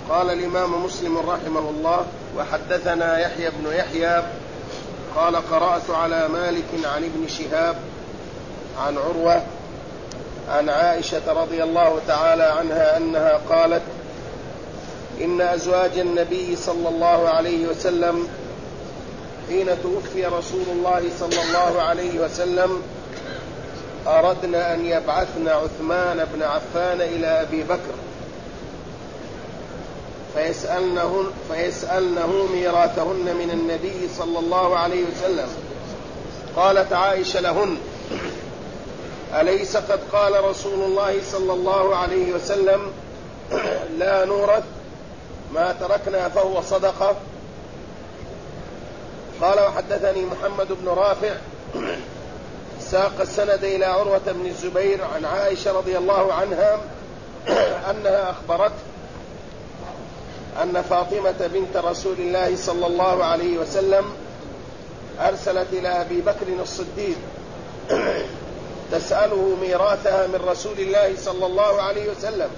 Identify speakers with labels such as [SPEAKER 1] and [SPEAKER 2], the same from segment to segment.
[SPEAKER 1] قال الإمام مسلم رحمه الله: وحدثنا يحيى بن يحيى قال: قرأت على مالك عن ابن شهاب عن عروة عن عائشة رضي الله تعالى عنها أنها قالت: إن أزواج النبي صلى الله عليه وسلم حين توفي رسول الله صلى الله عليه وسلم أردن أن يبعثن عثمان بن عفان إلى أبي بكر فيسألنه ميراثهن من النبي صلى الله عليه وسلم. قالت عائشة لهن: أليس قد قال رسول الله صلى الله عليه وسلم: لا نورث ما تركنا فهو صدقة؟ قال: وحدثني محمد بن رافع ساق السند إلى عروة بن الزبير عن عائشة رضي الله عنها أنها أخبرت أن فاطمة بنت رسول الله صلى الله عليه وسلم أرسلت إلى أبي بكر الصديق تسأله ميراثها من رسول الله صلى الله عليه وسلم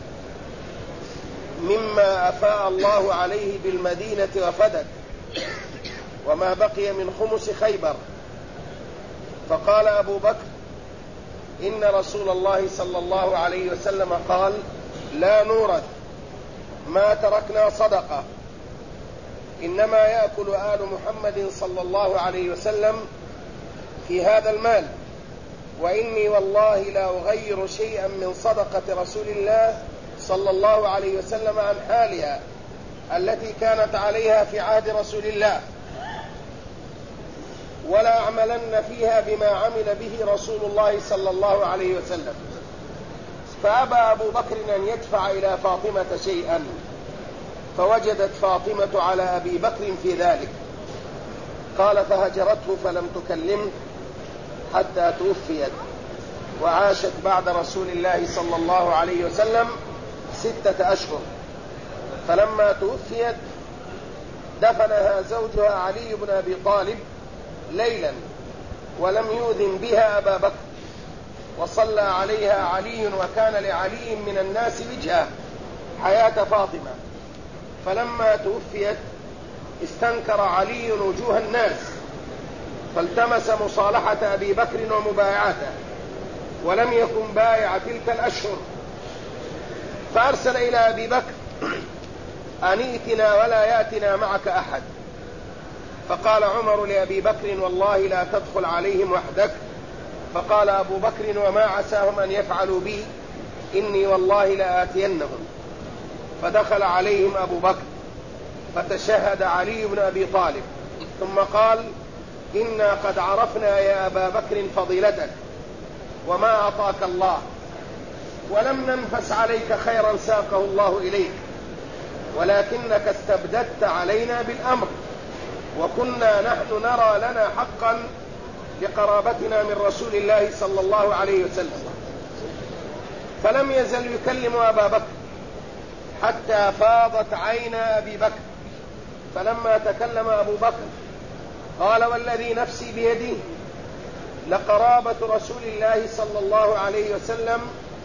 [SPEAKER 1] مما أفاء الله عليه بالمدينة وفدك وما بقي من خمس خيبر. فقال أبو بكر: إن رسول الله صلى الله عليه وسلم قال: لا نورث ما تركنا صدقة، إنما يأكل آل محمد صلى الله عليه وسلم في هذا المال، وإني والله لا أغير شيئا من صدقة رسول الله صلى الله عليه وسلم عن حالها التي كانت عليها في عهد رسول الله، ولا أعملن فيها بما عمل به رسول الله صلى الله عليه وسلم. فأبى أبو بكر أن يدفع إلى فاطمة شيئا، فوجدت فاطمة على أبي بكر في ذلك. قال: فهجرته فلم تكلمه حتى توفيت، وعاشت بعد رسول الله صلى الله عليه وسلم 6 أشهر. فلما توفيت دفنها زوجها علي بن أبي طالب ليلا ولم يؤذن بها أبا بكر، وصلى عليها علي، وكان لعلي من الناس وجهه حياة فاطمة. فلما توفيت استنكر علي وجوه الناس، فالتمس مصالحة أبي بكر ومبايعته، ولم يكن بايع تلك الأشهر، فأرسل إلى أبي بكر: أن ائتنا ولا يأتنا معك أحد. فقال عمر لأبي بكر: والله لا تدخل عليهم وحدك. فقال أبو بكر: وما عساهم أن يفعلوا بي، إني والله لآتينهم. فدخل عليهم أبو بكر فتشهد علي بن أبي طالب، ثم قال: إنا قد عرفنا يا أبا بكر فضيلتك وما أعطاك الله، ولم ننفس عليك خيرا ساقه الله إليك، ولكنك استبددت علينا بالأمر، وكنا نحن نرى لنا حقا لقرابتنا من رسول الله صلى الله عليه وسلم. فلم يزل يكلم أبا بكر حتى فاضت عين أبي بكر. فلما تكلم أبو بكر قال: والذي نفسي بيده لقرابة رسول الله صلى الله عليه وسلم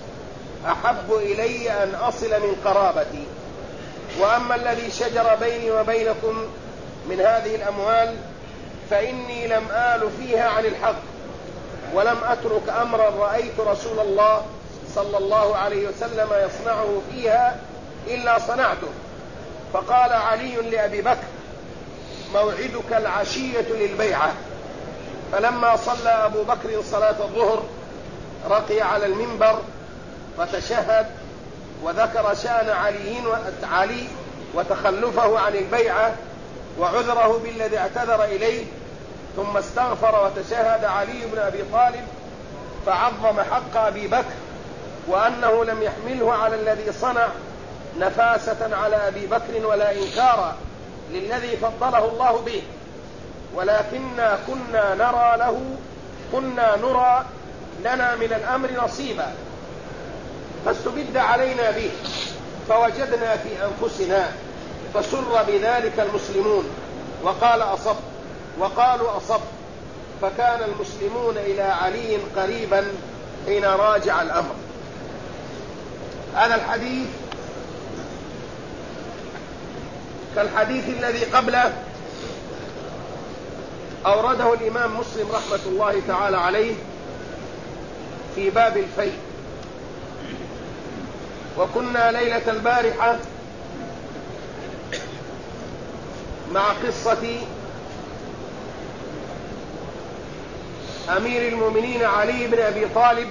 [SPEAKER 1] أحب إلي أن أصل من قرابتي، وأما الذي شجر بيني وبينكم من هذه الأموال فإني لم آل فيها عن الحق، ولم أترك أمرا رأيت رسول الله صلى الله عليه وسلم يصنعه فيها إلا صنعته. فقال علي لأبي بكر: موعدك العشية للبيعة. فلما صلى أبو بكر صلاة الظهر رقي على المنبر فتشهد وذكر شأن علي وتخلفه عن البيعة وعذره بالذي اعتذر إليه، ثم استغفر وتشهد علي بن أبي طالب فعظم حق أبي بكر، وأنه لم يحمله على الذي صنع نفاسة على أبي بكر ولا إنكارا للذي فضله الله به، ولكننا كنا نرى لنا من الأمر نصيبا، فاستبد علينا به فوجدنا في أنفسنا، فسر بذلك المسلمون وقالوا أصب، فكان المسلمون إلى علي قريبا حين راجع الأمر. هذا الحديث كالحديث الذي قبله أورده الإمام مسلم رحمة الله تعالى عليه في باب الفيء. وكنا ليلة البارحة مع قصة أمير المؤمنين علي بن أبي طالب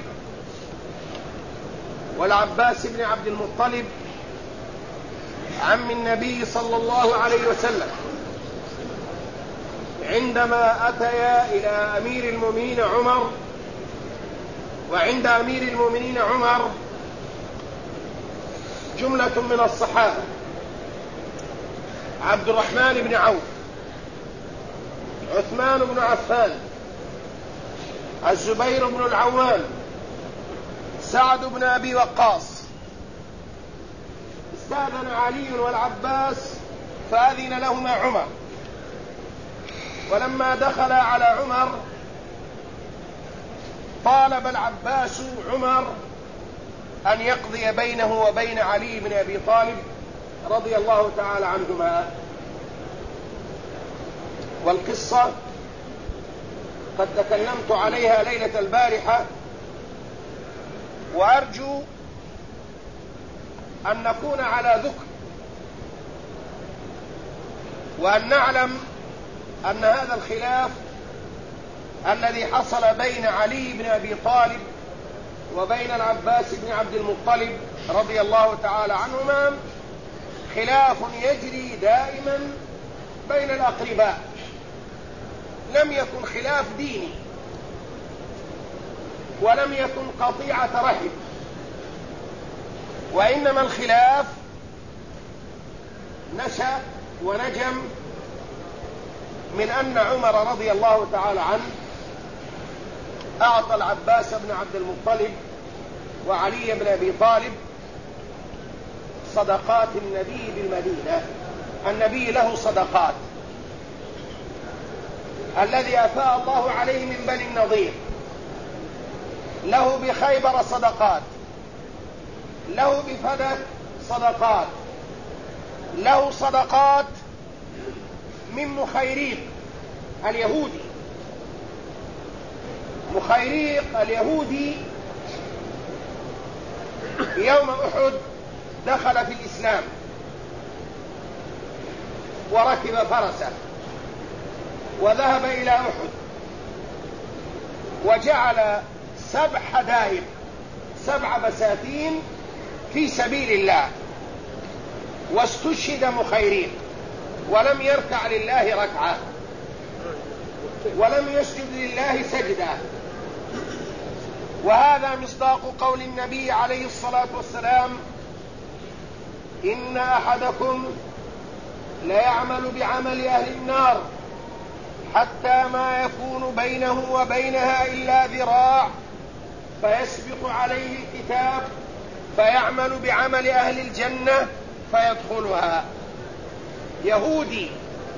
[SPEAKER 1] والعباس بن عبد المطلب عم النبي صلى الله عليه وسلم، عندما أتيا إلى أمير المؤمنين عمر، وعند أمير المؤمنين عمر جملة من الصحابة: عبد الرحمن بن عوف، عثمان بن عفان، الزبير بن العوام، سعد بن أبي وقاص. استأذن علي والعباس فأذن لهما عمر، ولما دخل على عمر طالب العباس عمر أن يقضي بينه وبين علي بن أبي طالب رضي الله تعالى عنهما. والقصة قد تكلمت عليها ليلة البارحة، وأرجو أن نكون على ذكر، وأن نعلم أن هذا الخلاف الذي حصل بين علي بن أبي طالب وبين العباس بن عبد المطلب رضي الله تعالى عنهما خلاف يجري دائما بين الأقرباء، لم يكن خلاف ديني، ولم يكن قطيعة رحم، وإنما الخلاف نشأ ونجم من أن عمر رضي الله تعالى عنه أعطى العباس بن عبد المطلب وعلي بن أبي طالب صدقات النبي بالمدينة. النبي له صدقات، الذي أفاء الله عليه من بني النضير له بخيبر صدقات، له بفدك صدقات، له صدقات من مخيريق اليهودي. مخيريق اليهودي يوم أحد دخل في الإسلام وركب فرسه وذهب إلى أحد، وجعل 7 حدائق، 7 بساتين في سبيل الله، واستشهد مخيريق، ولم يركع لله ركعة، ولم يسجد لله سجدة. وهذا مصداق قول النبي عليه الصلاة والسلام: إن أحدكم ليعمل بعمل أهل النار حتى ما يكون بينه وبينها إلا ذراع فيسبق عليه الكتاب فيعمل بعمل أهل الجنة فيدخلها. يهودي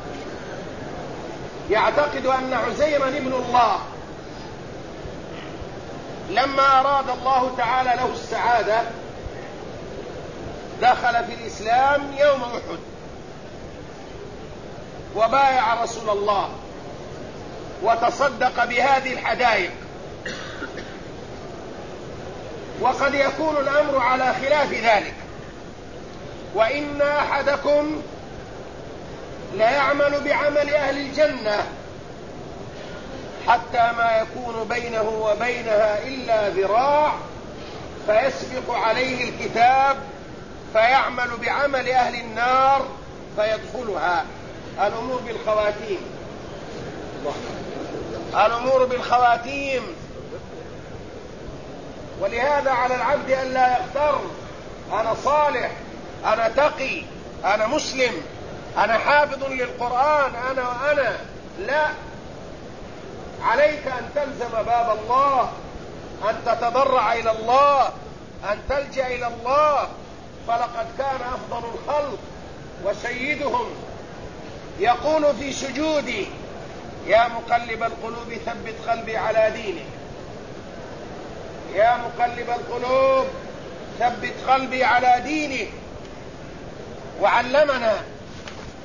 [SPEAKER 1] يعتقد أن عزيرا ابن الله، لما أراد الله تعالى له السعادة دخل في الإسلام يوم أحد وبايع رسول الله وتصدق بهذه الحدائق. وقد يكون الأمر على خلاف ذلك: وإن أحدكم ليعمل بعمل أهل الجنة حتى ما يكون بينه وبينها إلا ذراع فيسبق عليه الكتاب فيعمل بعمل أهل النار فيدخلها. الأمور بالخواتيم، الأمور بالخواتيم. ولهذا على العبد أن لا يغتر: أنا صالح، أنا تقي، أنا مسلم، أنا حافظ للقرآن، أنا وأنا. لا، عليك أن تلزم باب الله، أن تتضرع إلى الله، أن تلجأ إلى الله. فلقد كان أفضل الخلق وسيدهم يقول في سجوده: يا مقلب القلوب ثبت قلبي على دينك، يا مقلب القلوب ثبت قلبي على دينك. وعلمنا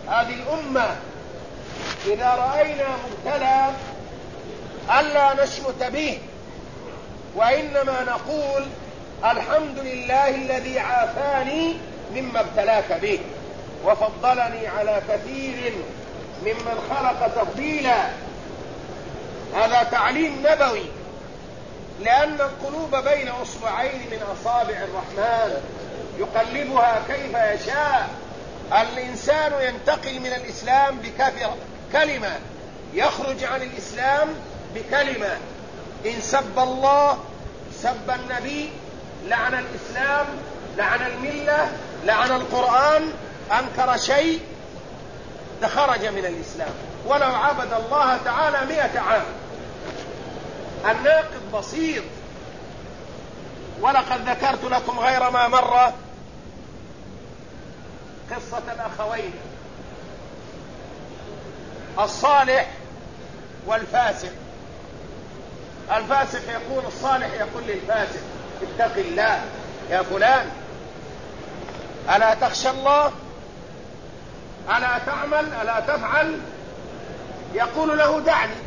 [SPEAKER 1] هذه الأمة إذا رأينا مبتلى ألا نشمت به، وإنما نقول الحمد لله الذي عافاني مما ابتلاك به وفضلني على كثير ممن خلق تفضيلا. هذا تعليم نبوي، لأن القلوب بين أصبعين من أصابع الرحمن يقلبها كيف يشاء. الإنسان ينتقل من الإسلام بكلمة، يخرج عن الإسلام بكلمة. إن سب الله، سب النبي، لعن الإسلام، لعن الملة، لعن القرآن، أنكر شيء، خرج من الإسلام ولو عبد الله تعالى 100 عام. الناقض بسيط. ولقد ذكرت لكم غير ما مرة قصة الأخوين الصالح والفاسق. الفاسق يقول الصالح يقول للفاسق اتق الله يا فلان، ألا تخشى الله، ألا تعمل، ألا تفعل؟ يقول له دعني.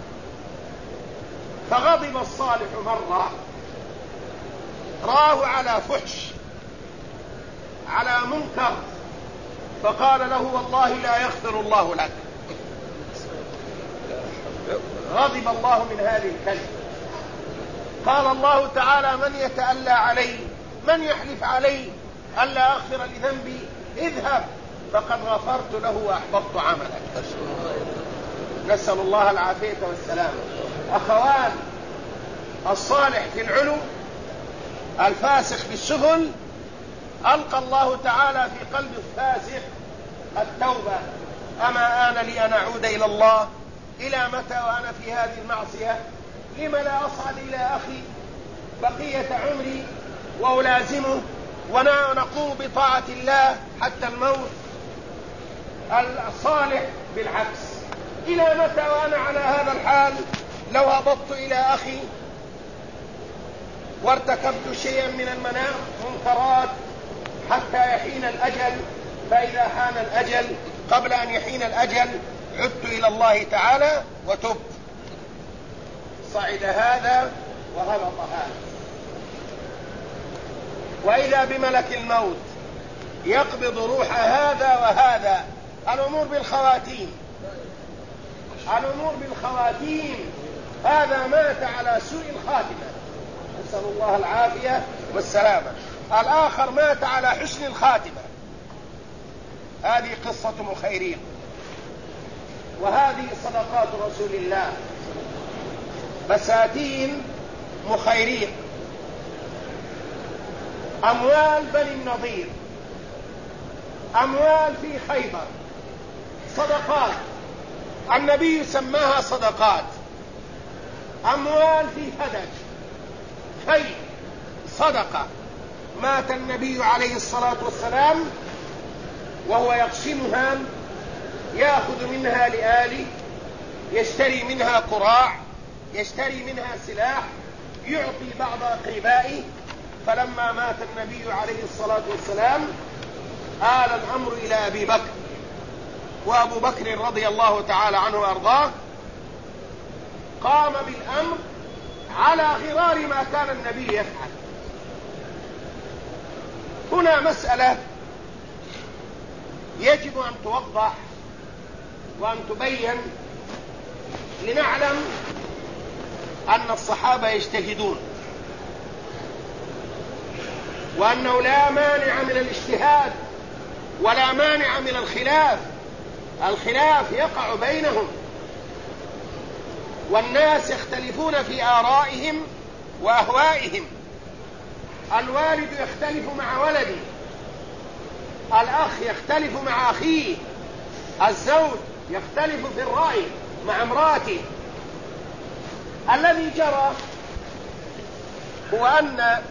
[SPEAKER 1] فغضب الصالح مرة، راه على فحش، على منكر، فقال له والله لا يغفر الله لك. غضب الله من هذه الكلمة. قال الله تعالى من يتألى علي، من يحلف علي ألا أغفر لذنبي، اذهب فقد غفرت له وأحبطت عملك. نسأل الله العافية والسلام. أخوان، الصالح في العلو، الفاسق في السفل. ألقى الله تعالى في قلب الفاسق التوبة. أما آن لي أن أعود إلى الله؟ إلى متى وأنا في هذه المعصية؟ لم لا أصعد إلى أخي بقية عمري وألازمه ونقوم بطاعة الله حتى الموت؟ الصالح بالعكس، إلى متى وأنا على هذا الحال؟ لو هبطت إلى أخي وارتكبت شيئا من المنكرات حتى يحين الأجل، فإذا حان الأجل قبل أن يحين الأجل عدت إلى الله تعالى وتبت. صعد هذا وهبط هذا. وإذا بملك الموت يقبض روح هذا وهذا. الأمور بالخواتيم، الأمور بالخواتيم. هذا مات على سوء الخاتمة، نسأل الله العافية والسلامة. الآخر مات على حسن الخاتمة. هذه قصة مخيرين، وهذه صدقات رسول الله. بساتين مخيرين، أموال بني النضير، أموال في خيبر، صدقات. النبي سماها صدقات. أموال في فدك، خير، صدقة. مات النبي عليه الصلاة والسلام وهو يقسمها، يأخذ منها لآله، يشتري منها قراع، يشتري منها سلاح، يعطي بعض أقربائه. فلما مات النبي عليه الصلاة والسلام آل الأمر إلى أبي بكر، وأبو بكر رضي الله تعالى عنه وأرضاه قام بالأمر على غرار ما كان النبي يفعل. هنا مسألة يجب أن توضح وأن تبين لنعلم أن الصحابة يجتهدون، وأنه لا مانع من الاجتهاد ولا مانع من الخلاف. الخلاف يقع بينهم، والناس يختلفون في آرائهم وأهوائهم. الوالد يختلف مع ولده، الأخ يختلف مع أخيه، الزوج يختلف في الرأي مع امرأته. الذي جرى هو أن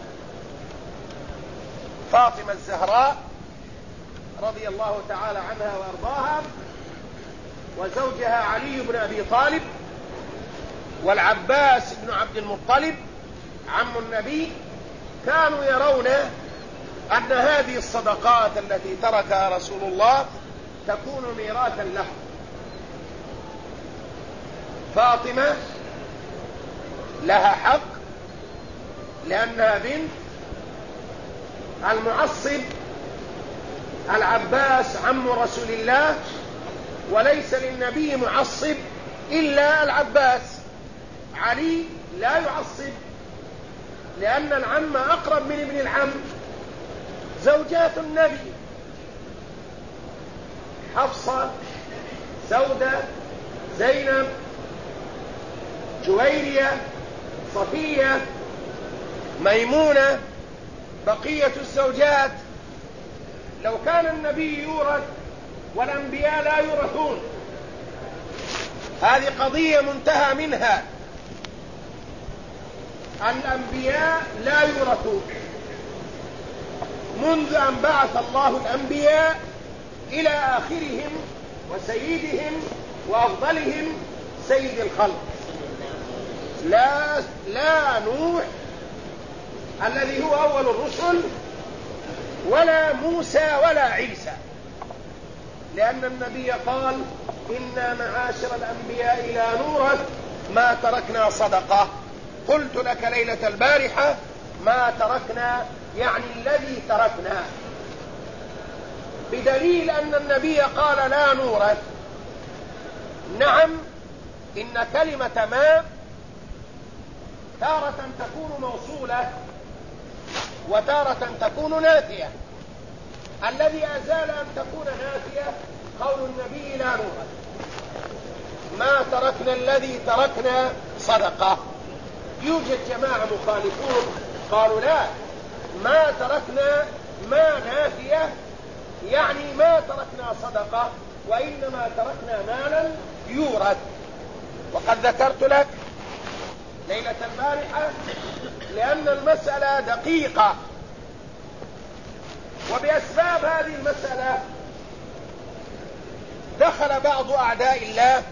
[SPEAKER 1] فاطمة الزهراء رضي الله تعالى عنها وأرضاها وزوجها علي بن أبي طالب والعباس بن عبد المطلب عم النبي كانوا يرون أن هذه الصدقات التي تركها رسول الله تكون ميراثا له. فاطمة لها حق لأنها بنت المعصب العباس عم رسول الله، وليس للنبي معصب إلا العباس. علي لا يعصب لأن العم أقرب من ابن العم. زوجات النبي حفصة، سودة، زينب، جويرية، صفية، ميمونة، بقية الزوجات. لو كان النبي يورث والأنبياء لا يورثون، هذه قضية منتهى منها. الأنبياء لا يورثون منذ أن بعث الله الأنبياء إلى آخرهم وسيدهم وأفضلهم سيد الخلق. لا نوح الذي هو أول الرسل، ولا موسى ولا عيسى، لأن النبي قال: إنا معاشر الأنبياء لا نورث ما تركنا صدقة. قلت لك ليلة البارحة: ما تركنا يعني الذي تركنا، بدليل أن النبي قال لا نورث. نعم، إن كلمة ما تارة تكون موصولة وتارة تكون نافية. الذي أزال أن تكون نافية قول النبي لا نورث. ما تركنا الذي تركنا صدقة. يوجد جماعة مخالفون قالوا لا، ما تركنا ما نافية يعني ما تركنا صدقة، وإنما تركنا مالا يورث. وقد ذكرت لك ليلة البارحة لأن المسألة دقيقة، وبأسباب هذه المسألة دخل بعض أعداء الله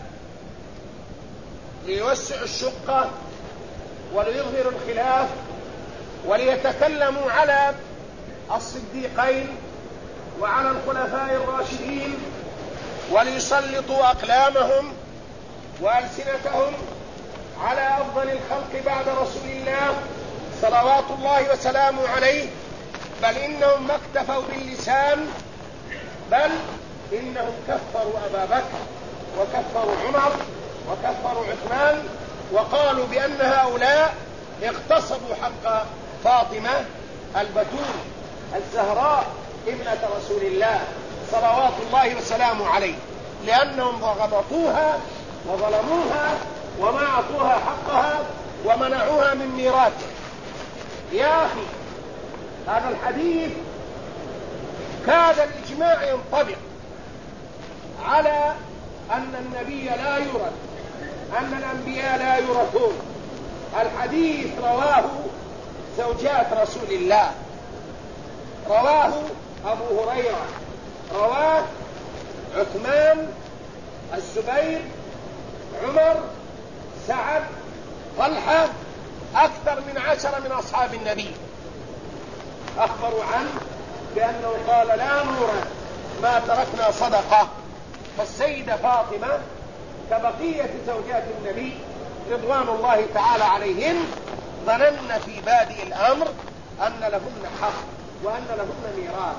[SPEAKER 1] ليوسعوا الشقة وليظهروا الخلاف وليتكلموا على الصديقين وعلى الخلفاء الراشدين، وليسلطوا أقلامهم وألسنتهم على أفضل الخلق بعد رسول الله صلوات الله وسلامه عليه. بل إنهم ما اكتفوا باللسان، بل إنهم كفروا أبا بكر وكفروا عمر وكفروا عثمان، وقالوا بأن هؤلاء اغتصبوا حق فاطمة البتول الزهراء ابنة رسول الله صلوات الله وسلامه عليه، لأنهم غلطوها وظلموها وما أعطوها حقها ومنعوها من ميراثه. يا أخي، هذا الحديث كاد الإجماع ينطبق على أن النبي لا يورث، أن الأنبياء لا يورثون. الحديث رواه زوجات رسول الله، رواه أبو هريرة، رواه عثمان، الزبير، عمر، سعد، طلحة، أكثر من 10 من أصحاب النبي أخبروا عنه بأنه قال لا نورث ما تركنا صدقة. فالسيدة فاطمة كبقية زوجات النبي رضوان الله تعالى عليهن ظننا في بادئ الأمر أن لهن حق وأن لهن ميراث،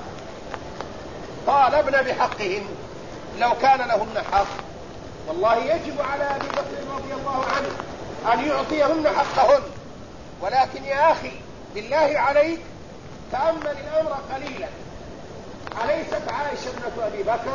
[SPEAKER 1] طالبن بحقهن. لو كان لهن حق والله يجب على أبي بكر رضي الله عنه أن يعطيهن حقهن. ولكن يا أخي بالله عليك تأمل الأمر قليلا. أليست عائشة ابنة أبي بكر؟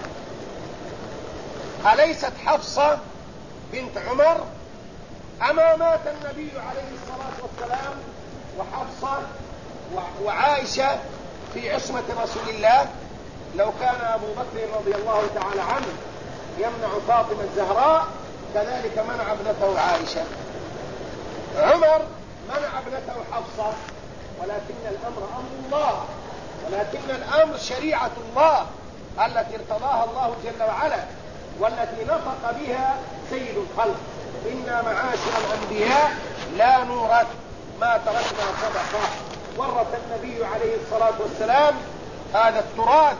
[SPEAKER 1] أليست حفصة بنت عمر؟ أما مات النبي عليه الصلاة والسلام وحفصة وعائشة في عصمة رسول الله؟ لو كان أبو بكر رضي الله تعالى عنه يمنع فاطمة الزهراء كذلك منع ابنته عائشة. عمر منع ابنته حفصة، ولكن الأمر أمر الله، ولكن الأمر شريعة الله التي ارتضاها الله جل وعلا والتي نطق بها سيد الخلق: إنا معاشر الأنبياء لا نورث ما تركنا صدقة. ورث النبي عليه الصلاة والسلام هذا التراث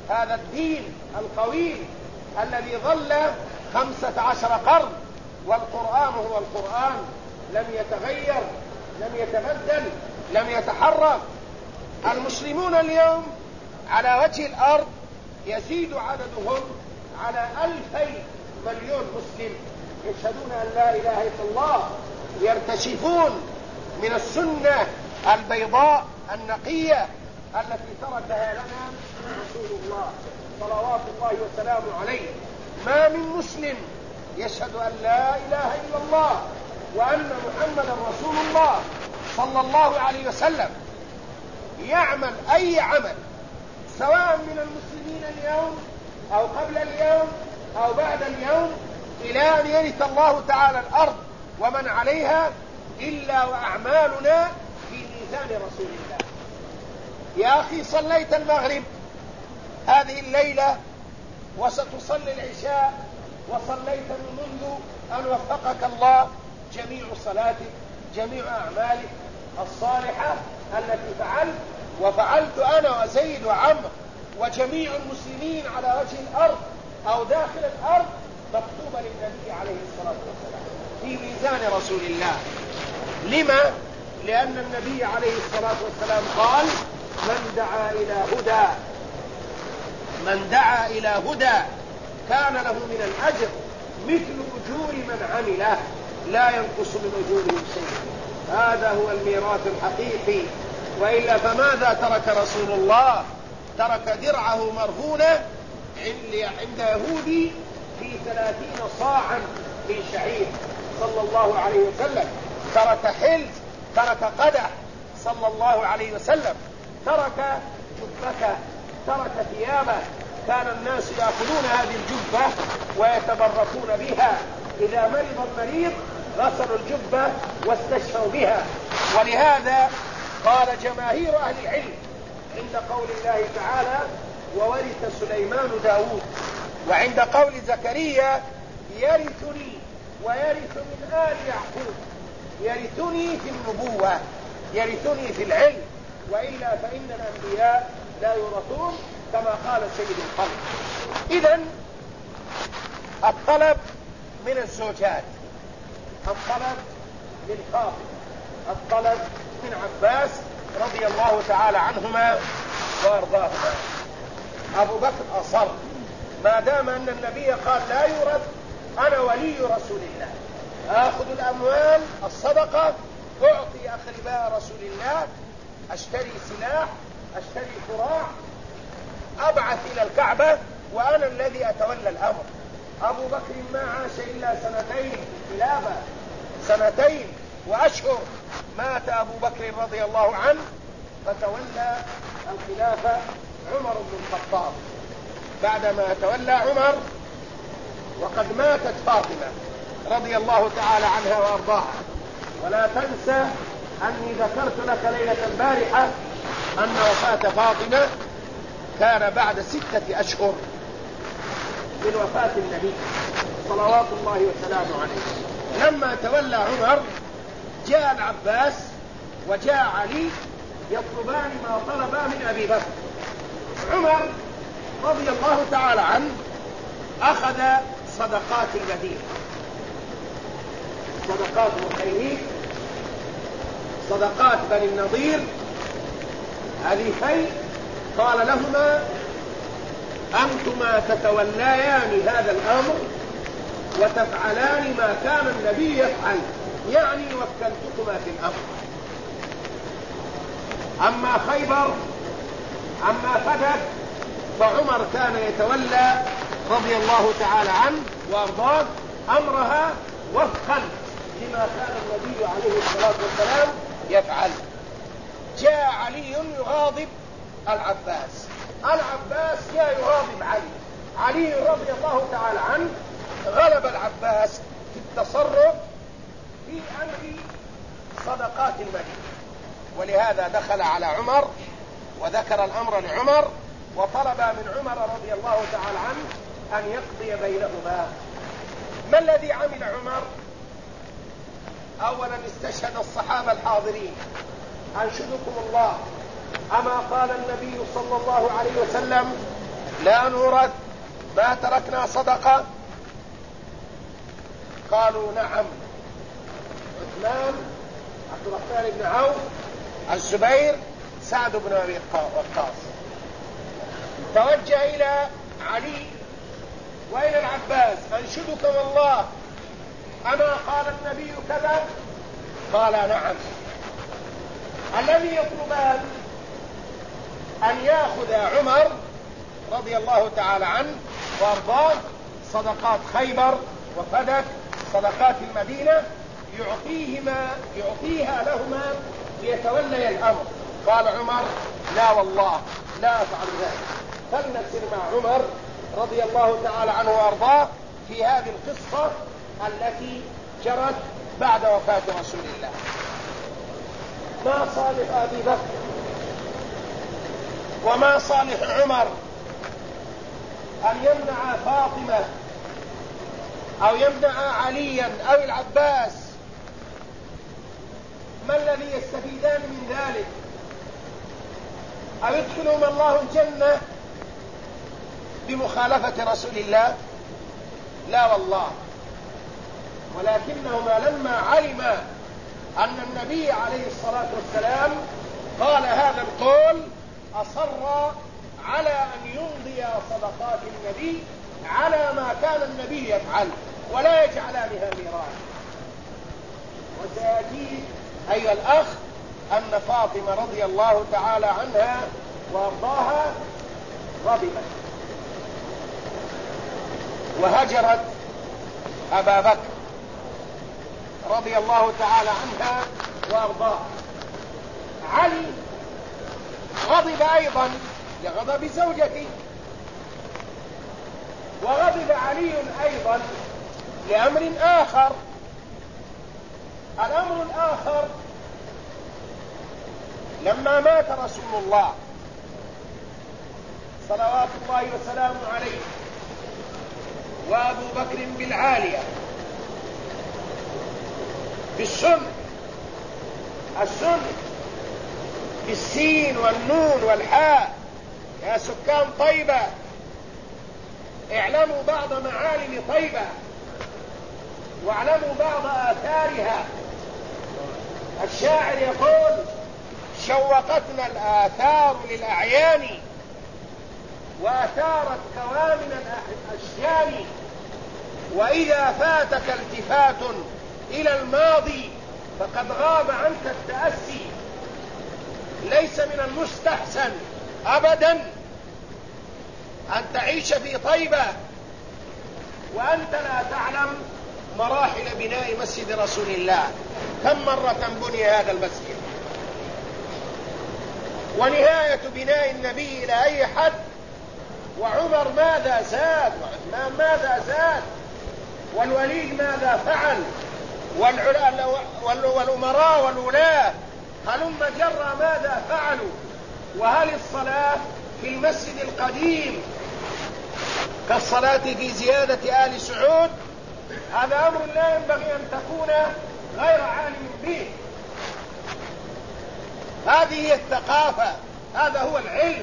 [SPEAKER 1] هذا الدين القويم الذي ظل 15 قرن، والقرآن هو القرآن، لم يتغير، لم يتبدل، لم يتحرك. المسلمون اليوم على وجه الأرض يزيد عددهم على 2 مليون مسلم يشهدون أن لا إله إلا الله، يرتشفون من السنة البيضاء النقية التي تركها لنا رسول الله صلوات الله وسلامه عليه. ما من مسلم يشهد أن لا إله إلا الله وأن محمدا رسول الله صلى الله عليه وسلم يعمل أي عمل، سواء من المسلمين اليوم أو قبل اليوم أو بعد اليوم، إلى أن يرث الله تعالى الأرض ومن عليها، إلا وأعمالنا في ميزان رسول الله. يا أخي صليت المغرب هذه الليلة وستصلي العشاء، وصليت منذ أن وفقك الله جميع صلاتك، جميع أعمالك الصالحة التي فعلت وفعلت أنا وزيد وعمر وجميع المسلمين على وجه الأرض أو داخل الأرض، مكتوبة للنبي عليه الصلاة والسلام في ميزان رسول الله. لما؟ لأن النبي عليه الصلاة والسلام قال: من دعا إلى هدى كان له من الأجر مثل أجور من عمله لا ينقص من أجورهم شيء. هذا هو الميراث الحقيقي. وإلا فماذا ترك رسول الله؟ ترك درعه مرهونة عند يهودي في 30 صاعا من شعير صلى الله عليه وسلم، ترك حلز، ترك قدح صلى الله عليه وسلم، ترك جبته، ترك ثيابه. كان الناس يأخذون هذه الجبة ويتبركون بها، إذا مرض المريض غسلوا الجبة واستشفوا بها. ولهذا قال جماهير أهل العلم عند قول الله تعالى: وورث سليمان داود، وعند قول زكريا: يرثني ويرث من آل يعقوب، يرثني في النبوة، يرثني في العلم، وإلا فإن الأنبياء لا يورثون كما قال سيد الخلق. إذن الطلب من الزوجات، الطلب من فاطمة، الطلب من عباس رضي الله تعالى عنهما وارضاهما. أبو بكر أصر، ما دام أن النبي قال لا يورث، أنا ولي رسول الله، آخذ الأموال الصدقة، أعطي أقرباء رسول الله، أشتري سلاح، أشتري قراع، أبعث إلى الكعبة، وأنا الذي أتولى الأمر. أبو بكر ما عاش إلا 2 خلافة، 2 وأشهر. مات أبو بكر رضي الله عنه فتولى الخلافة عمر بن الخطاب. بعدما تولى عمر وقد ماتت فاطمة رضي الله تعالى عنها وأرضاها. ولا تنسى أني ذكرت لك ليلة البارحة أن وفاة فاطمة كان بعد 6 أشهر من وفاة النبي صلوات الله وسلامه عليه. لما تولى عمر جاء العباس وجاء علي يطلبان ما طلبا من أبي بكر. عمر رضي الله تعالى عنه أخذ صدقات المدينة، صدقات الخيرين، صدقات بني النضير، هذه خير. قال لهما: أنتما تتوليان هذا الأمر وتفعلان ما كان النبي يفعل، يعني وكلتكما في الأمر. أما خيبر، أما فتك، فعمر كان يتولى رضي الله تعالى عنه وأرضاه أمرها وفقا لما كان النبي عليه الصلاة والسلام يفعل. جاء علي يغاضب العباس، العباس جاء يغاضب علي. علي رضي الله تعالى عنه غلب العباس في التصرف في أمر صدقات المدينة، ولهذا دخل على عمر وذكر الأمر لعمر وطلب من عمر رضي الله تعالى عنه أن يقضي بينهما. ما الذي عمل عمر؟ أولا استشهد الصحابة الحاضرين: أنشدكم الله، أما قال النبي صلى الله عليه وسلم: لا نورث ما تركنا صدقة؟ قالوا نعم. عثمان، عبد الرحمن بن عوف، الزبير، سعد بن أبي وقاص. توجه إلى علي وإلى العباس: أنشدكم الله، أما قال النبي كذا؟ قال نعم. الذي يطلبان أن يأخذ عمر رضي الله تعالى عنه وأرضاه صدقات خيبر وفدك، صدقات المدينة، يعطيها لهما ليتولي الأمر. قال عمر: لا والله لا أفعل ذلك. فلنسر مع عمر رضي الله تعالى عنه وأرضاه في هذه القصة التي جرت بعد وفاة رسول الله. ما صالح أبي بكر وما صالح عمر أن يمنع فاطمة أو يمنع عليا أو العباس؟ ما الذي يستفيدان من ذلك؟ أو يدخلهم الله الجنة بمخالفة رسول الله؟ لا والله. ولكنهما لما علما أن النبي عليه الصلاة والسلام قال هذا القول أصر على أن يمضي صدقات النبي على ما كان النبي يفعل ولا يجعلانها ميراث. وسيأتي أيها الأخ أن فاطمة رضي الله تعالى عنها وأرضاها غضبت وهجرت أبا بكر رضي الله تعالى عنها وأرضاه. علي غضب أيضا لغضب زوجته، وغضب علي أيضا لأمر آخر. الأمر الآخر: لما مات رسول الله صلوات الله وسلامه عليه وأبو بكر بالعالية بالسن، السن بالسين والنون والحاء، يا سكان طيبة اعلموا بعض معالم طيبة واعلموا بعض آثارها. الشاعر يقول: شوقتنا الآثار للأعيان وأثارت كوامن الأشيان، وإذا فاتك التفات إلى الماضي فقد غاب عنك التأسي. ليس من المستحسن أبدا أن تعيش في طيبة وأنت لا تعلم مراحل بناء مسجد رسول الله. كم مرة بني هذا المسجد، ونهاية بناء النبي إلى أي حد، وعمر ماذا زاد، وعثمان ماذا زاد، والوليد ماذا فعل، والأمراء والولاة هلم جرى ماذا فعلوا. وهل الصلاة في المسجد القديم كالصلاة في زيادة آل سعود؟ هذا أمر لا ينبغي أن تكون غير عالم به. هذه الثقافة، هذا هو العلم.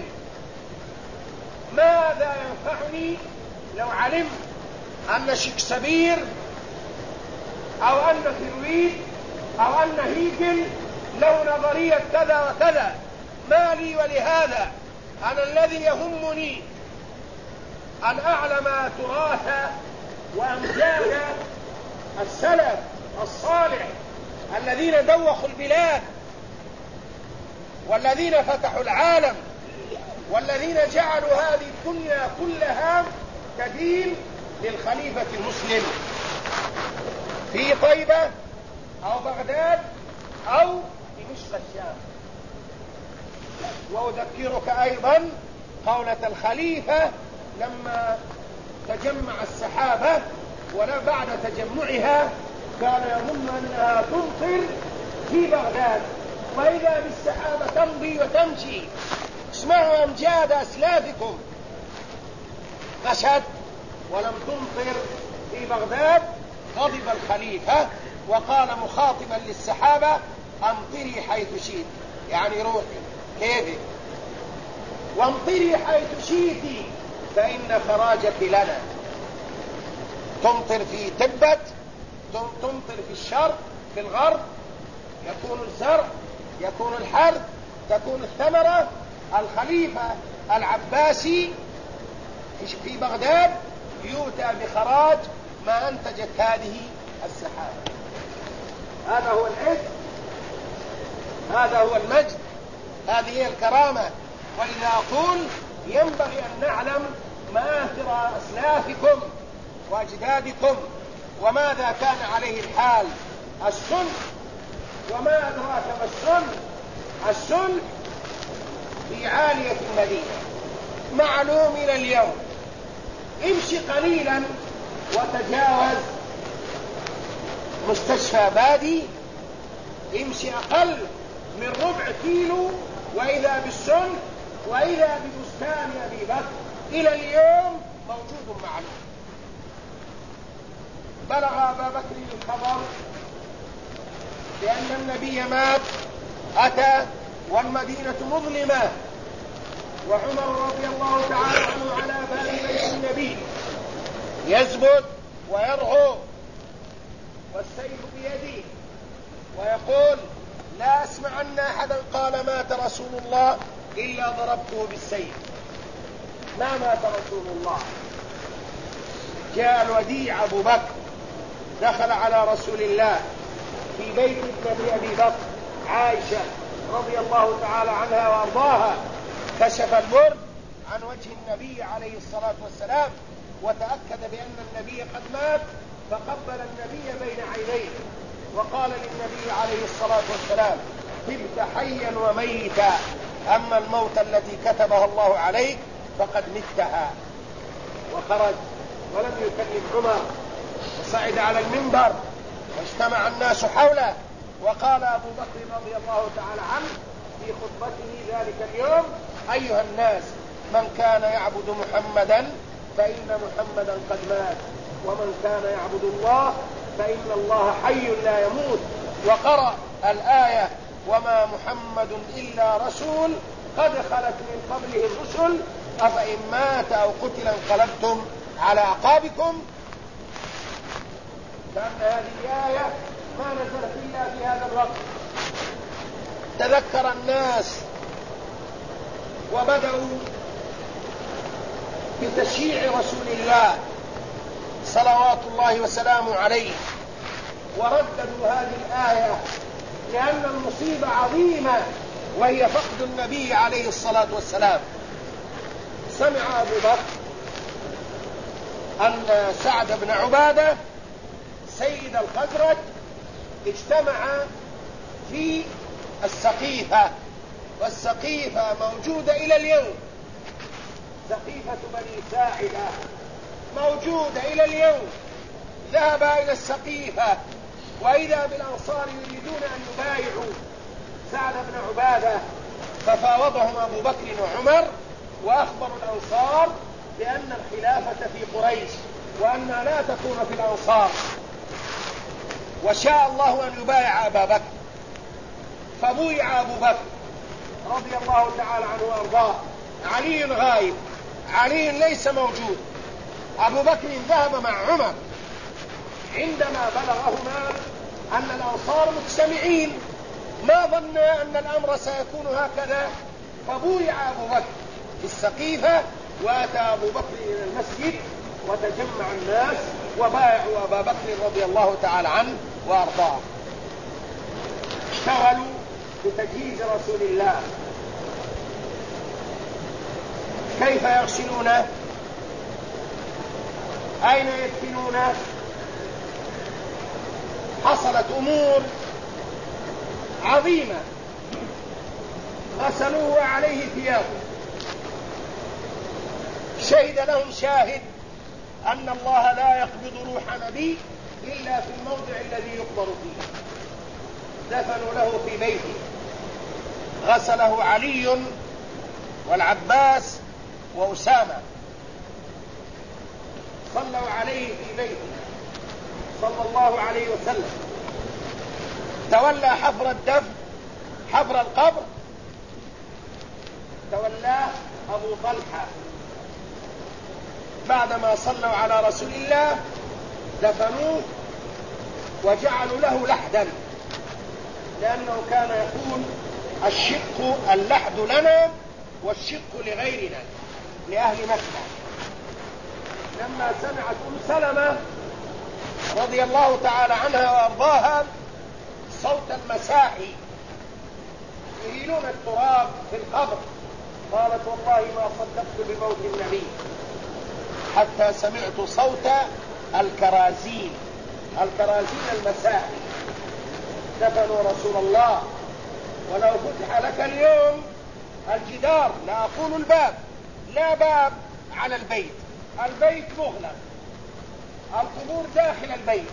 [SPEAKER 1] ماذا ينفعني لو علمت أن شكسبير أو أن فرويد أو أن هيجل له نظرية كذا وكذا؟ ما لي ولهذا؟ أنا الذي يهمني أن أعلم تراث وأمجاد السلف الصالح الذين دوخوا البلاد والذين فتحوا العالم والذين جعلوا هذه الدنيا كلها تدين للخليفة المسلم في طيبة أو بغداد أو دمشق الشام. وأذكرك أيضا قولة الخليفة لما تجمع السحابة ولا بعد تجمعها كان يظن أنها تمطر في بغداد، وإذا بالسحابة تمضي وتمشي. اسمعوا أمجاد أسلافكم، مشهد ولم تمطر في بغداد. غضب الخليفة وقال مخاطبا للسحابة: أمطري حيث شئت، يعني روحي كيفك، وامطري حيث شئت، فإن خراجك لنا. تمطر في تبت، تمطر في الشرق، في الغرب، يكون الزرع، يكون الحرث، تكون الثمرة. الخليفة العباسي في بغداد يؤتى بخراج ما أنتجت هذه السحابة. هذا هو العز، هذا هو المجد، هذه هي الكرامة. وإذا أقول ينبغي أن نعلم مآثر أسلافكم وأجدادكم وماذا كان عليه الحال. الصلح، وما أدراك ما الصلح؟ الصلح في عالية المدينة معلوم إلى اليوم. امشي قليلا وتجاوز مستشفى بادي، امشي أقل من ربع كيلو وإذا بالصلح وإذا ببستان أبي بكر إلى اليوم موجود معلوم. بلغ أبا بكر الخبر لأن النبي مات، أتى والمدينة مظلمة، وعمر رضي الله تعالى عنه على باب بيت النبي يزبد ويرعو والسيف بيده ويقول: لا أسمع أن أحدا قال مات رسول الله إلا ضربته بالسيف. ما مات رسول الله. جاء الوديع أبو بكر دخل على رسول الله في بيت ابنة أبي بكر عائشة رضي الله تعالى عنها وأرضاها، كشف البرد عن وجه النبي عليه الصلاة والسلام وتأكد بأن النبي قد مات، فقبل النبي بين عينيه وقال للنبي عليه الصلاة والسلام: تبت حيا وميتا، أما الموت التي كتبها الله عليك فقد متها. وخرج ولم يكلم عمر، وصعد على المنبر واجتمع الناس حوله، وقال أبو بكر رضي الله تعالى عنه في خطبته ذلك اليوم: أيها الناس، من كان يعبد محمدا فإن محمدا قد مات، ومن كان يعبد الله فإن الله حي لا يموت. وقرأ الآية: وما محمد إلا رسول قد خلت من قبله الرسل أفإن مات أو قتل انقلبتم على أعقابكم. كأن هذه الآية ما نزلت إلا في هذا الوقت. تذكر الناس وبدأوا بتشييع رسول الله صلوات الله وسلامه عليه، ورددوا هذه الآية لأن المصيبة عظيمة وهي فقد النبي عليه الصلاة والسلام. سمع أبو بكر أن سعد بن عبادة سيد الخزرج اجتمع في السقيفة، والسقيفة موجودة إلى اليوم، سقيفة بني ساعدة موجودة إلى اليوم. ذهب إلى السقيفة وإذا بالأنصار يريدون أن يبايعوا سعد بن عبادة، ففاوضهم أبو بكر وعمر وأخبروا الأنصار بأن الخلافة في قريش وأنها لا تكون في الأنصار، وشاء الله أن يبايع أبا بكر. فبويع أبو بكر رضي الله تعالى عنه وأرضاه. علي غائب، علي ليس موجود. أبو بكر ذهب مع عمر. عندما بلغهما أن الأنصار مجتمعين ما ظن أن الأمر سيكون هكذا، فبويع أبو بكر في السقيفة، وأتى أبو بكر إلى المسجد وتجمع الناس وبايعوا أبا بكر رضي الله تعالى عنه وأرضاه. اشتغلوا بتجهيز رسول الله. كيف يغسلونه؟ أين يدفنونه؟ حصلت أمور عظيمة. غسلوه عليه ثيابه. شهد لهم شاهد أن الله لا يقبض روح نبي إلا في الموضع الذي يقبر فيه. دفنوا له في بيته. غسله علي والعباس وأسامة. صلوا عليه في بيته صلى الله عليه وسلم. تولى حفر الدفن، حفر القبر تولاه أبو طلحة بعدما صلوا على رسول الله دفنوه وجعلوا له لحدا، لأنه كان يقول اللحد لنا والشق لغيرنا، لأهل مكة. لما سمعت سلمة رضي الله تعالى عنها وأرضاها صوت المساحي يهيلون التراب في القبر، قالت والله ما صدقت بموت النبي حتى سمعت صوت الكرازين المساحي. دفنوا رسول الله. ولو فتح لك اليوم الجدار، لا أقول الباب، لا باب على البيت مغلق، القبور داخل البيت،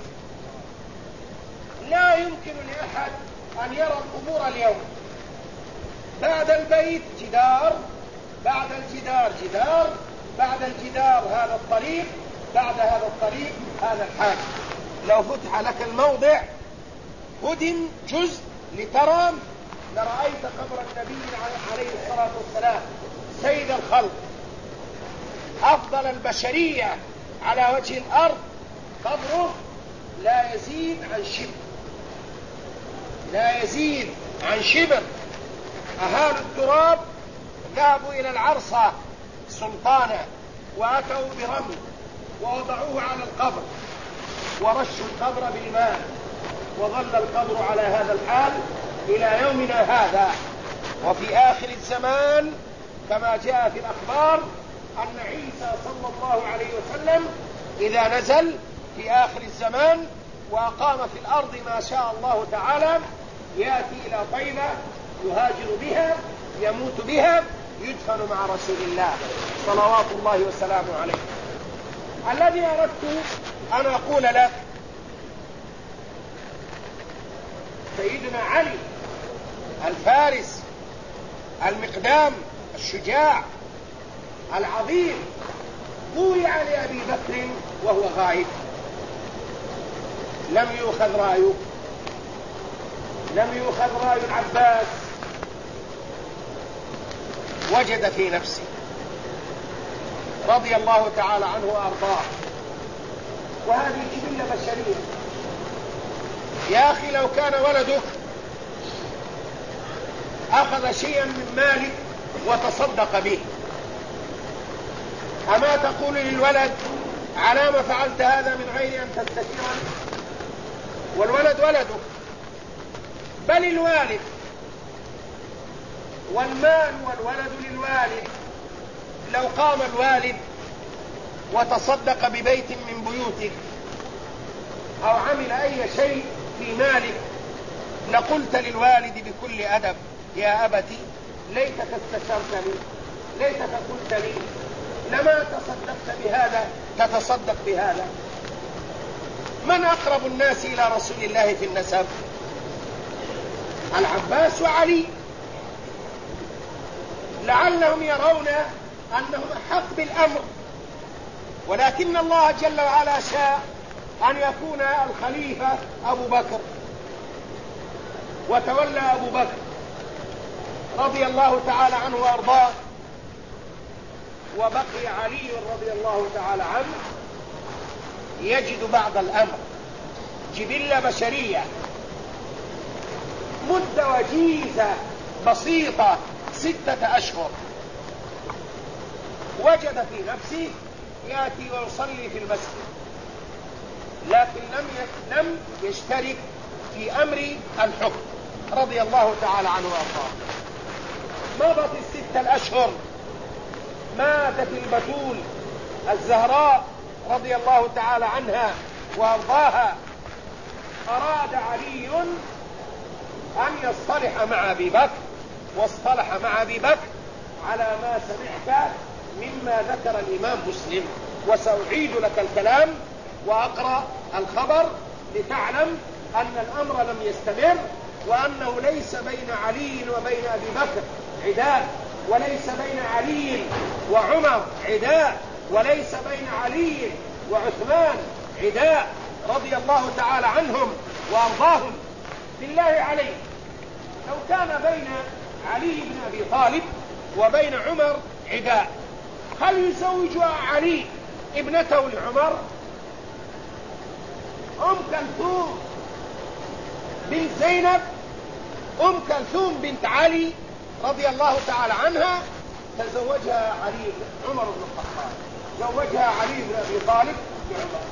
[SPEAKER 1] لا يمكن لأحد أن يرى القبور اليوم. بعد البيت جدار، بعد الجدار جدار، بعد الجدار هذا الطريق، بعد هذا الطريق هذا الحاج. لو فتح لك الموضع هدم جزء لترى لرأيت قبر النبي عليه الصلاة والسلام سيد الخلق أفضل البشرية على وجه الأرض، قبره لا يزيد عن شبر. أهالوا التراب ذهبوا إلى العرصة سلطانة وأتوا برمل ووضعوه على القبر ورشوا القبر بالماء، وظل القبر على هذا الحال إلى يومنا هذا. وفي آخر الزمان كما جاء في الأخبار أن عيسى صلى الله عليه وسلم إذا نزل في آخر الزمان وأقام في الأرض ما شاء الله تعالى يأتي إلى طيبة يهاجر بها يموت بها يدفن مع رسول الله صلوات الله وسلامه عليه. الذي أردت أن أقول لك سيدنا علي الفارس المقدام الشجاع العظيم بويع لأبي بكر وهو غائب، لم يؤخذ رأي العباس، وجد في نفسه رضي الله تعالى عنه وأرضاه. وهذه جبلة بشرية. يا أخي لو كان ولدك أخذ شيئا من مالك وتصدق به، أما تقول للولد على ما فعلت هذا من غير أن تستشيرني؟ والولد ولدك، بل الوالد، والمال والولد للوالد. لو قام الوالد وتصدق ببيت من بيوتك أو عمل أي شيء في مالك لقلت للوالد بكل أدب يا أبتي ليتك استشرتني، ليتك قلت لي، لما تصدقت بهذا تتصدق بهذا. من أقرب الناس إلى رسول الله في النسب؟ العباس وعلي، لعلهم يرون أنهم أحق بالأمر، ولكن الله جل وعلا شاء أن يكون الخليفة أبو بكر، وتولى أبو بكر رضي الله تعالى عنه وأرضاه، وبقي علي رضي الله تعالى عنه يجد بعض الأمر. جبلة بشرية، مدة وجيزة بسيطة 6 أشهر، وجد في نفسه يأتي ويصلي في المسجد، لكن لم يشترك في أمر الحكم رضي الله تعالى عنه وأرضاه. مضت 6 أشهر، ماتت البتول الزهراء رضي الله تعالى عنها وأرضاها. أراد علي أن يصطلح مع أبي بكر، واصطلح مع أبي بكر على ما سمعت مما ذكر الإمام مسلم، وسأعيد لك الكلام وأقرأ الخبر لتعلم أن الأمر لم يستمر، وأنه ليس بين علي وبين أبي بكر عداء، وليس بين علي وعمر عداء، وليس بين علي وعثمان عداء رضي الله تعالى عنهم وأرضاهم. بالله عليك لو كان بين علي بن أبي طالب وبين عمر عداء، هل يزوج علي ابنته لعمر أم كلثوم بنت زينب، أم كلثوم بنت علي رضي الله تعالى عنها، تزوجها عمر بن الخطاب، زوجها علي بن أبي طالب بعمر.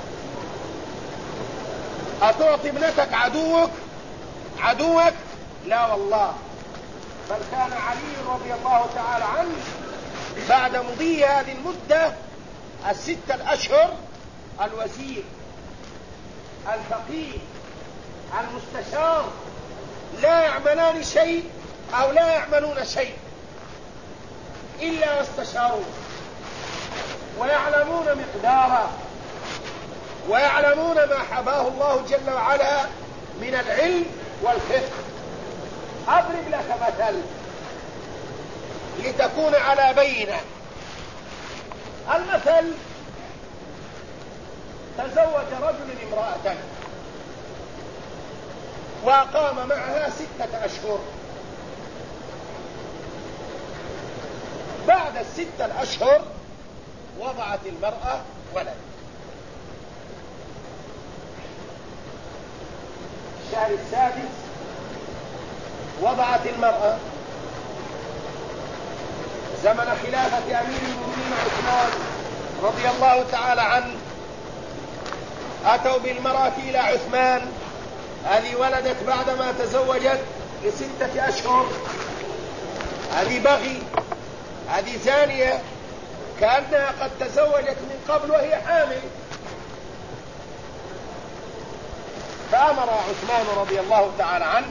[SPEAKER 1] أتعطي ابنتك عدوك؟ لا والله، بل كان علي رضي الله تعالى عنه بعد مضي هذه المدة 6 الأشهر الوزير الفقيه المستشار لا يعملان شيء أو لا يعملون شيء إلا واستشاروا، ويعلمون مقداره، ويعلمون ما حباه الله جل وعلا من العلم والفقه. أضرب لك مثل لتكون على بينة. المثل: تزوج رجل امرأة وقام معها 6 أشهر. بعد 6 الأشهر وضعت المرأة ولد. الشهر السادس وضعت المرأة، زمن خلافة أمير المؤمنين عثمان رضي الله تعالى عنه، أتوا بالمرأة إلى عثمان، هذه ولدت بعدما تزوجت ل6 أشهر، هذه بغي، هذه زانية، كأنها قد تزوجت من قبل وهي حامل. فأمر عثمان رضي الله تعالى عنه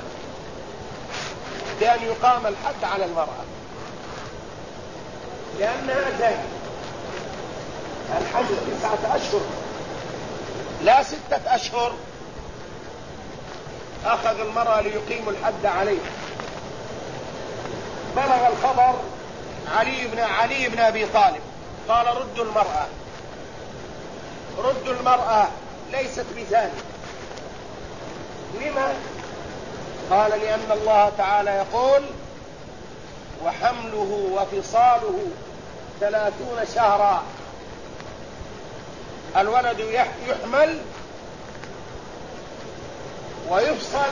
[SPEAKER 1] بأن يقام الحد على المرأة لأنها زانية. الحد 9 أشهر لا 6 أشهر. أخذ المرأة ليقيم الحد عليها. بلغ الخبر علي بن أبي طالب، قال: ردوا المرأة ليست بزانية. لما؟ قال: لأن الله تعالى يقول: وحمله وفصاله 30 شهرا. الولد يحمل ويفصل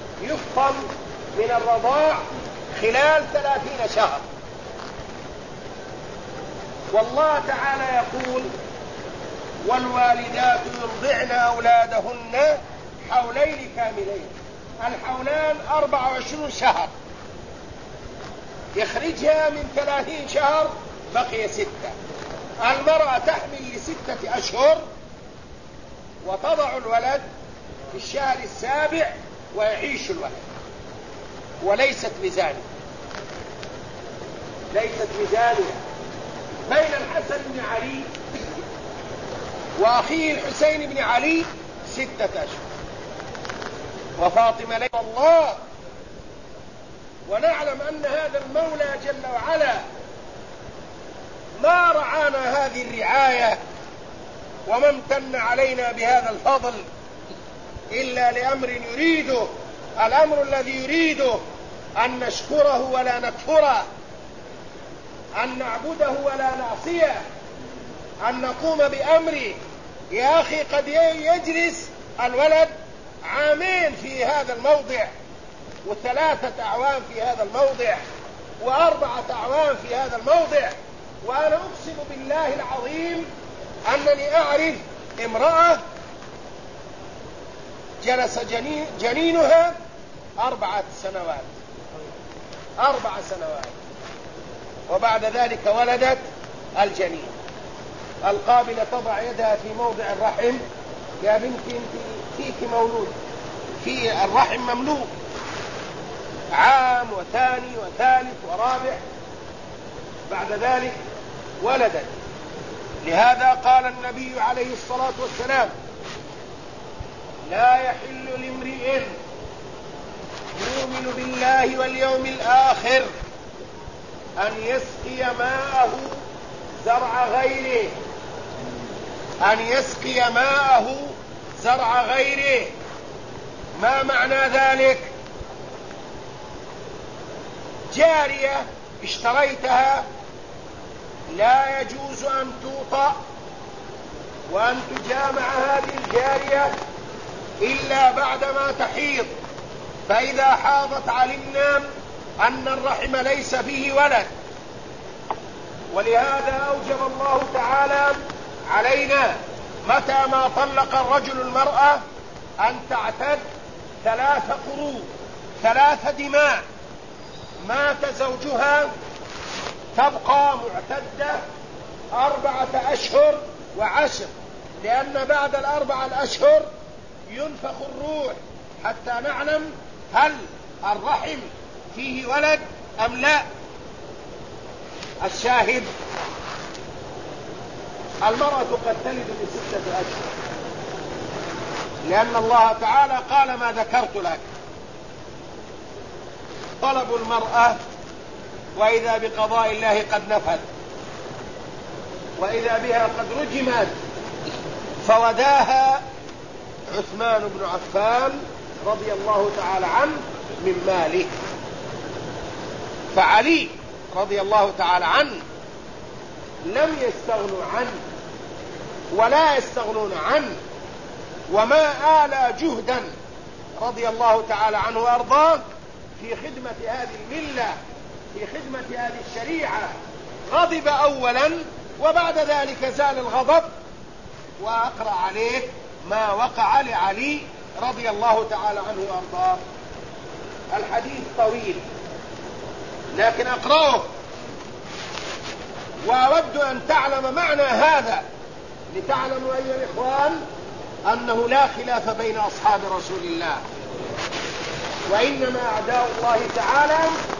[SPEAKER 1] من الرضاع خلال 30 شهر. والله تعالى يقول: والوالدات يرضعن أولادهن حولين كاملين. الحولان 24 شهر، يخرجها من 30 شهر بقي 6. المرأة تحمل ل6 أشهر وتضع الولد في الشهر السابع ويعيش الولد، وليست بزانية، بين الحسن بن علي وأخيه الحسين بن علي 6 أشهر، وفاطمة ليس الله. ونعلم أن هذا المولى جل وعلا ما رعانا هذه الرعاية وما امتن علينا بهذا الفضل إلا لأمر يريده. الأمر الذي يريده أن نشكره ولا نكفره، أن نعبده ولا نعصيه، أن نقوم بأمره. يا أخي قد يجلس الولد 2 في هذا الموضع، و3 أعوام في هذا الموضع، و4 أعوام في هذا الموضع. وأنا أقسم بالله العظيم أنني أعرف امرأة جلس جنينها 4 سنوات، 4 سنوات، وبعد ذلك ولدت الجنين. القابلة تضع يدها في موضع الرحم: يا بنتي انت فيك مولود، في الرحم مملوء، عام وثاني وثالث ورابع، بعد ذلك ولدت. لهذا قال النبي عليه الصلاة والسلام: لا يحل لامرئ يؤمن بالله واليوم الآخر أن يسقي ماءه زرع غيره، أن يسقي ماءه زرع غيره. ما معنى ذلك؟ جارية اشتريتها لا يجوز أن توطأ وأن تجامع هذه الجارية إلا بعدما تحيض، فإذا حاضت علمنا أن الرحم ليس فيه ولد. ولهذا أوجب الله تعالى علينا متى ما طلق الرجل المرأة أن تعتد 3 قروء، 3 دماء. مات زوجها تبقى معتدة 4 أشهر و10، لأن بعد 4 الأشهر ينفخ الروح حتى نعلم هل الرحم فيه ولد أم لا. الشاهد المرأة قد تلد ب6 أشهر، لأن الله تعالى قال ما ذكرت لك. طلب المرأة وإذا بقضاء الله قد نفذ، وإذا بها قد رجمت، فوداها عثمان بن عفان رضي الله تعالى عنه من ماله. فعلي رضي الله تعالى عنه لم يستغنوا عنه ولا يستغنون عنه، وما آلى جهدا رضي الله تعالى عنه وأرضاه في خدمة هذه الملة، في خدمة هذه الشريعة. غضب أولا وبعد ذلك زال الغضب وأقرأ عليه ما وقع لعلي رضي الله تعالى عنه وأرضاه. الحديث طويل لكن أقرأه، وأود أن تعلم معنى هذا لتعلموا أيها الإخوان أنه لا خلاف بين أصحاب رسول الله، وإنما أعداء الله تعالى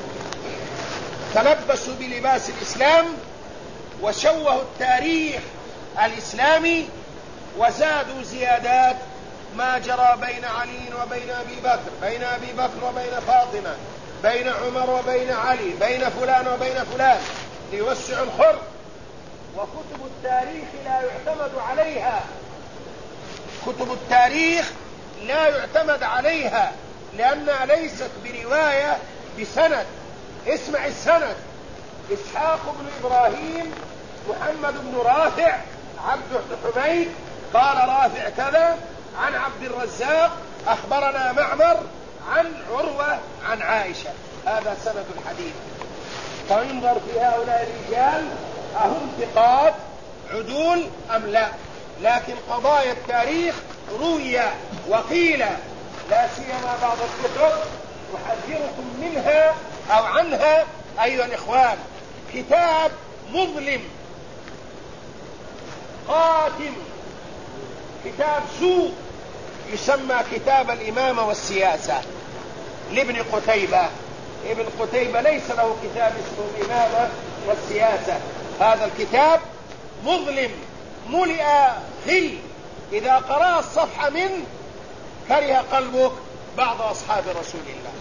[SPEAKER 1] تلبسوا بلباس الإسلام وشوهوا التاريخ الإسلامي وزادوا زيادات ما جرى بين علي وبين أبي بكر، بين أبي بكر وبين فاطمة، بين عمر وبين علي، بين فلان وبين فلان، ليوسعوا الخرق. وكتب التاريخ لا يعتمد عليها، كتب التاريخ لا يعتمد عليها لأنها ليست برواية بسند. اسمع السند: إسحاق بن إبراهيم، محمد بن رافع، عبد بن حميد، قال رافع كذا عن عبد الرزاق، أخبرنا معمر عن عروة عن عائشة. هذا سند الحديث. فانظر في هؤلاء الرجال أهم ثقات عدول أم لا. لكن قضايا التاريخ روي وقيل، لا سيما بعض الكتب أحذركم منها أو عنها أيها الإخوان. كتاب مظلم قاتم، كتاب سوء، يسمى كتاب الإمامة والسياسة لابن قتيبة. ابن قتيبة ليس له كتاب اسمه الإمامة والسياسة. هذا الكتاب مظلم ملئ خل، إذا قرأ الصفحة منه كره قلبك بعض أصحاب رسول الله.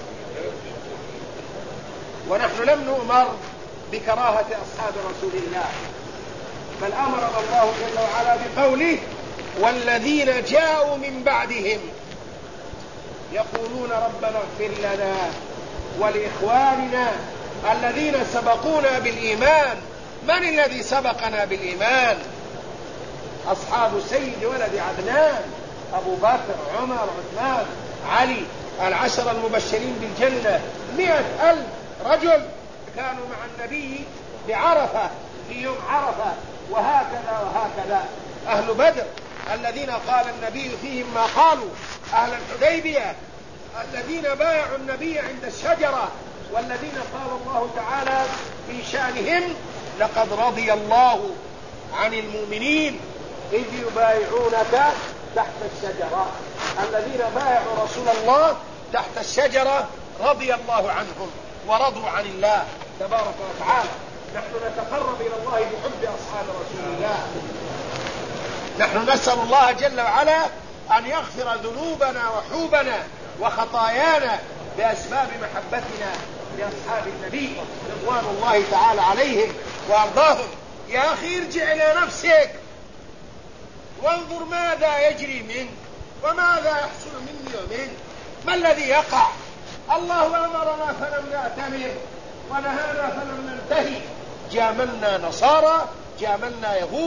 [SPEAKER 1] ونحن لم نؤمر بكراهة أصحاب رسول الله، بل أمرنا الله جل وعلا بقوله: والذين جاءوا من بعدهم يقولون ربنا اغفر لنا ولإخواننا الذين سبقونا بالإيمان. من الذي سبقنا بالإيمان؟ أصحاب سيد ولد عدنان، أبو بكر، عمر، عثمان، علي، 10 المبشرين بالجنة. 100,000 رجل كانوا مع النبي بعرفة في يوم عرفة، وهكذا وهكذا. أهل بدر الذين قال النبي فيهم ما قالوا، أهل الحديبية الذين بايعوا النبي عند الشجرة، والذين قال الله تعالى في شأنهم: لقد رضي الله عن المؤمنين إذ يبايعونك تحت الشجرة. الذين بايعوا رسول الله تحت الشجرة رضي الله عنهم ورضوا عن الله تبارك وتعالى. نحن نتقرب إلى الله بحب أصحاب رسول الله. نحن نسأل الله جل وعلا أن يغفر ذنوبنا وحوبنا وخطايانا بأسباب محبتنا لأصحاب النبي رضوان الله تعالى عليهم وأرضاهم. يا أخي ارجع إلى نفسك وانظر ماذا يجري منك وماذا يحصل مني ومنك. ما الذي يقع؟ الله أمرنا فلم نأتمر ونهانا فلم ننتهي. جاملنا نصارى، جاملنا يهود،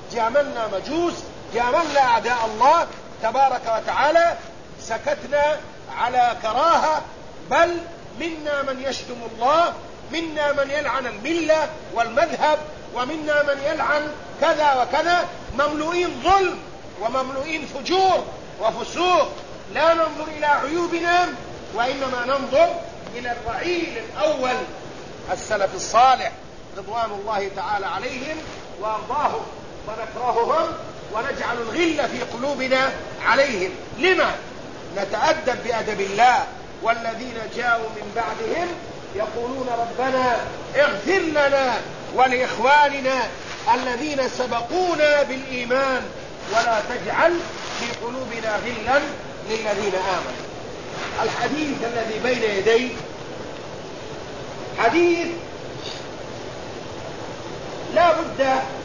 [SPEAKER 1] جاملنا مجوس، جاملنا أعداء الله تبارك وتعالى، سكتنا على كراهة، بل منا من يشتم الله، منا من يلعن الملة والمذهب، ومنا من يلعن كذا وكذا، مملوئين ظلم ومملوئين فجور وفسوق. لا ننظر إلى عيوبنا، وإنما ننظر إلى الرعيل الأول السلف الصالح رضوان الله تعالى عليهم وأرضاهم، ونكرههم ونجعل الغل في قلوبنا عليهم. لما؟ نتأدب بأدب الله. والذين جاءوا من بعدهم يقولون ربنا اغفر لنا ولإخواننا الذين سبقونا بالإيمان ولا تجعل في قلوبنا غلا للذين آمنوا. الحديث الذي بين يدي حديث لا بد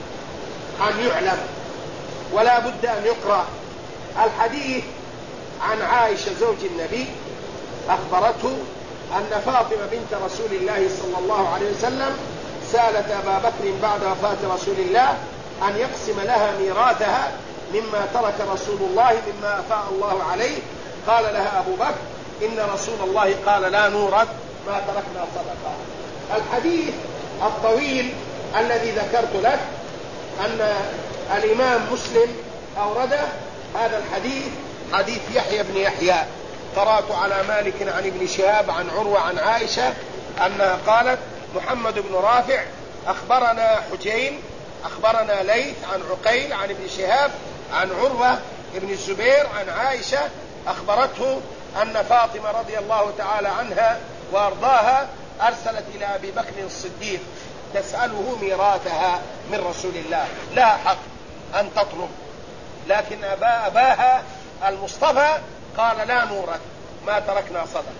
[SPEAKER 1] أن يعلم ولا بد أن يقرأ. الحديث عن عائشة زوج النبي، أخبرته أن فاطمة بنت رسول الله صلى الله عليه وسلم سألت أبا بكر بعد وفاة رسول الله أن يقسم لها ميراثها مما ترك رسول الله مما أفاء الله عليه. قال لها أبو بكر إن رسول الله قال لا نورث ما تركنا صدقة. الحديث الطويل الذي ذكرت لك أن الإمام مسلم أورده هذا الحديث، حديث يحيى بن يحيى. قرأت على مالك عن ابن شهاب عن عروة عن عائشة أنها قالت محمد بن رافع أخبرنا حجين أخبرنا ليث عن عقيل عن ابن شهاب عن عروة ابن الزبير عن عائشة أخبرته أن فاطمة رضي الله تعالى عنها وأرضاها أرسلت إلى أبي بكر الصديق تسأله ميراثها من رسول الله، لها حق أن تطلب، لكن أباها المصطفى قال لا نورث ما تركنا صدقة.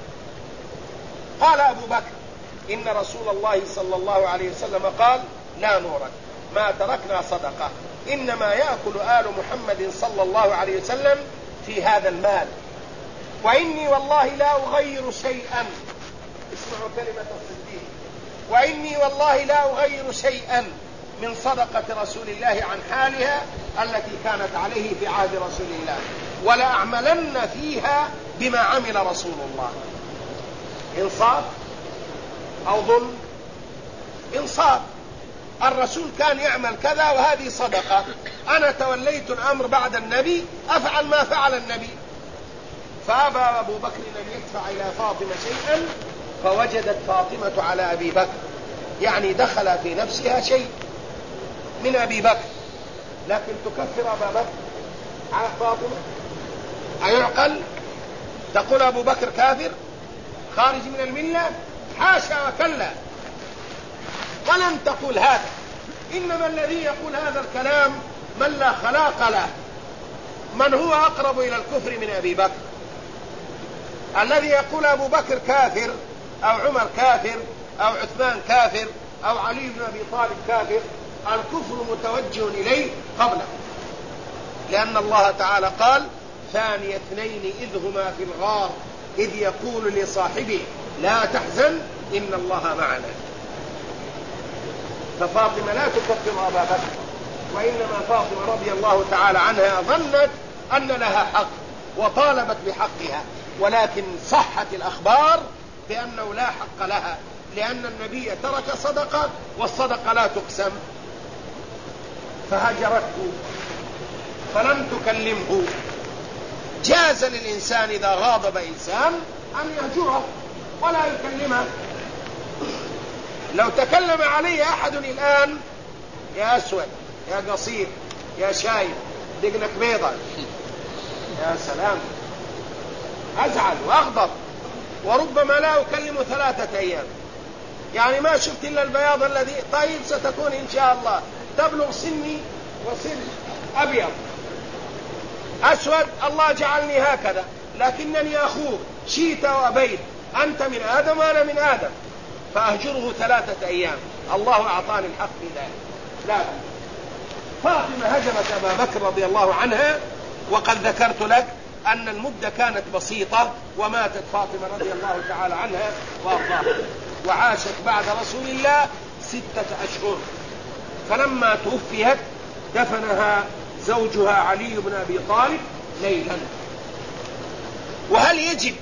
[SPEAKER 1] قال أبو بكر إن رسول الله صلى الله عليه وسلم قال لا نورث ما تركنا صدقة، إنما يأكل آل محمد صلى الله عليه وسلم في هذا المال، وإني والله لا أغير شيئا، اسمعوا كلمة الصديق، وإني والله لا أغير شيئا من صدقة رسول الله عن حالها التي كانت عليه في عهد رسول الله، ولا أعملن فيها بما عمل رسول الله. إنصاف أو ظلم؟ إنصاف. الرسول كان يعمل كذا وهذه صدقة، أنا توليت الأمر بعد النبي أفعل ما فعل النبي. فأبى أبو بكر أن يدفع إلى فاطمة شيئا، فوجدت فاطمة على أبي بكر، يعني دخل في نفسها شيء من أبي بكر، لكن تكفر أبا بكر على فاطمة؟ أيعقل؟ تقول أبو بكر كافر خارج من الملة؟ حاشا وكلا، ولن تقول هذا. إنما الذي يقول هذا الكلام من لا خلاق له، من هو أقرب إلى الكفر من أبي بكر. الذي يقول أبو بكر كافر أو عمر كافر أو عثمان كافر أو علي بن أبي طالب كافر، الكفر متوجه إليه قبله، لأن الله تعالى قال ثاني اثنين إذ هما في الغار إذ يقول لصاحبه لا تحزن إن الله معنا. ففاطمة لا تكفر أبا بكر، وإنما فاطمة رضي الله تعالى عنها ظنت أن لها حق وطالبت بحقها، ولكن صحت الأخبار بأنه لا حق لها، لأن النبي ترك صدقة والصدقة لا تقسم، فهجرته فلم تكلمه. جاز للإنسان إذا غاضب إنسان أن يهجره ولا يكلمه. لو تكلم علي أحد الآن يا أسود يا قصير يا شايب دقنك بيضة، يا سلام، أزعل وأغضب، وربما لا أكلم 3 أيام، يعني ما شفت إلا البياض الذي طيب ستكون إن شاء الله تبلغ سني وسن أبيض أسود، الله جعلني هكذا، لكنني أخوك شئت وأبيت، أنت من آدم وأنا من آدم، فأهجره 3 أيام. الله أعطاني الحق في ذلك. لا، فاطمة هجمت أبا بكر رضي الله عنها، وقد ذكرت لك أن المدة كانت بسيطة، وماتت فاطمة رضي الله تعالى عنها وأرضاها، وعاشت بعد رسول الله 6 أشهر. فلما توفيت دفنها زوجها علي بن أبي طالب ليلا. وهل يجب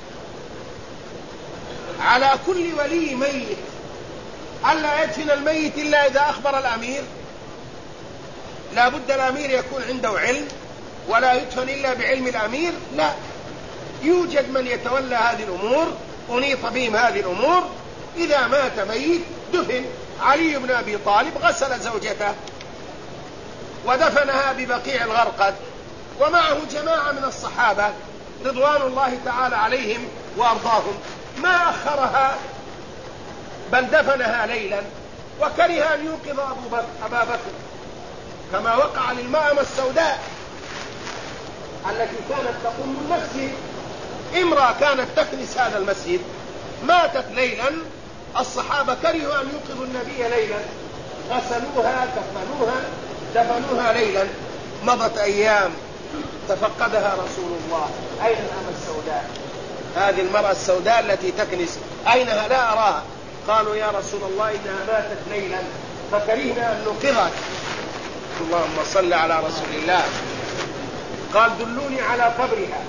[SPEAKER 1] على كل ولي ميت ألا يدفن الميت إلا إذا أخبر الأمير؟ لا بد الأمير يكون عنده علم، ولا يدفن إلا بعلم الأمير؟ لا، يوجد من يتولى هذه الأمور، أنيط بهم هذه الأمور. إذا مات ميت دفن. علي بن أبي طالب غسل زوجته ودفنها ببقيع الغرقد، ومعه جماعة من الصحابة رضوان الله تعالى عليهم وأرضاهم، ما أخرها بل دفنها ليلا، وكره أن يوقظ أبا بكر كما وقع للمأمة السوداء التي كانت تقوم المسجد. امرأة كانت تكنس هذا المسجد ماتت ليلا، الصحابة كرهوا أن يوقظوا النبي ليلا، غسلوها كفنوها دفنوها ليلا. مضت أيام تفقدها رسول الله، أين الأمة السوداء؟ هذه المرأة السوداء التي تكنس أينها؟ لا أراها. قالوا يا رسول الله إنها ماتت ليلا فكرهنا أن نوقظك. اللهم صل على رسول الله. قال دلوني على قبرها،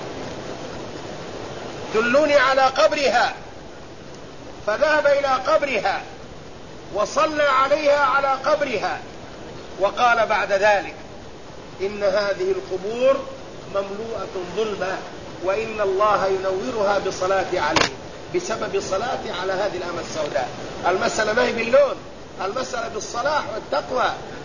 [SPEAKER 1] دلوني على قبرها. فذهب إلى قبرها وصلى عليها على قبرها، وقال بعد ذلك إن هذه القبور مملوءة ظلمة، وإن الله ينورها بصلاة عليه، بسبب صلاة على هذه الأمة السوداء. المسألة ما هي باللون، المسألة بالصلاح والتقوى.